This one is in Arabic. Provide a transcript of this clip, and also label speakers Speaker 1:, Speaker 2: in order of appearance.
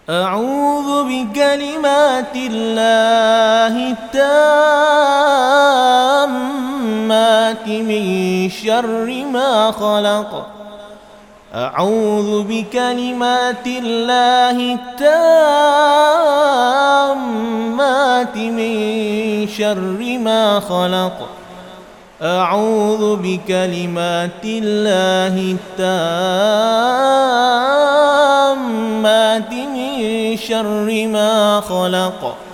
Speaker 1: أعوذ بكلمات الله التامات من شر ما خلق. أعوذ بكلمات الله التامات من شر ما خلق. أعوذ بكلمات الله التامات من شر ما خلق.